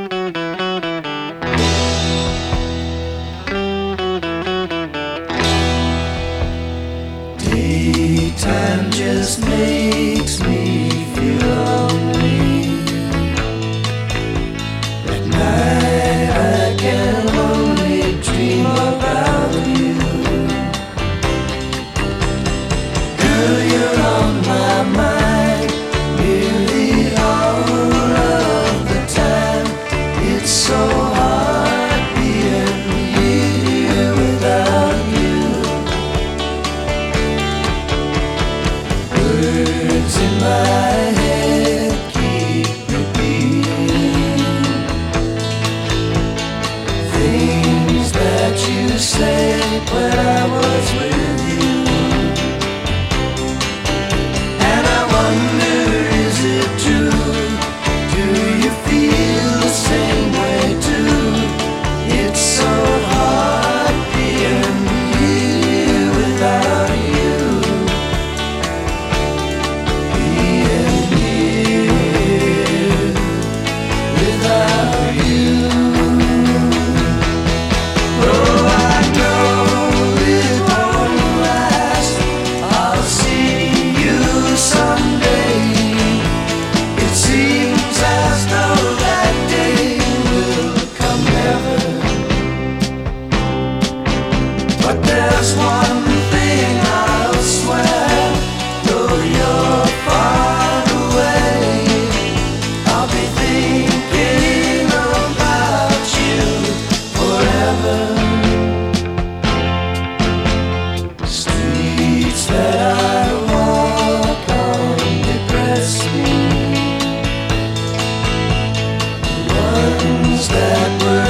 Daytime just makes me feel lonely. At night I can only dream about you. Girl, you're on my mind nearly all of the time. It's so hard being here without you. Words in my head keep repeating things that you said when I was with you. And I wonder, is it true? Do you feel the same way too? It's so hard being here without you. Being here without you. Oh, I know it won't last. I'll see you someday. It seems as though that day will come never. But there's one thing I'll swear, though you're far away, I'll be thinking about you forever. Streets that I walk on depress me. The ones that were